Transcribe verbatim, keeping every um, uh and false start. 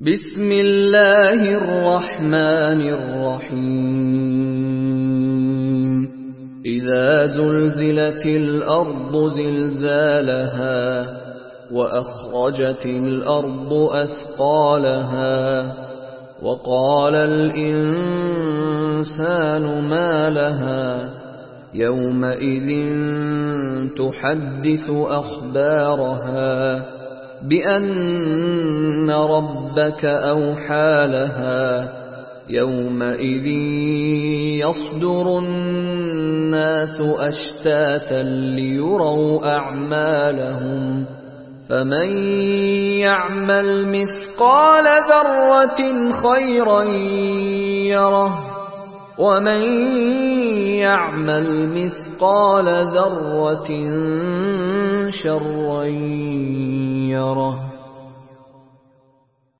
بسم الله الرحمن الرحيم إذا زلزلت الأرض زلزالها وأخرجت الأرض أثقالها وقال الإنسان ما لها يومئذ تحدث أخبارها بأن ربك أوحى لها يومئذ يصدر الناس أشتاتا ليروا أعمالهم فمن يعمل مثقال ذرة خيرا يره ومن يعمل مثقال ذرة شرا يره.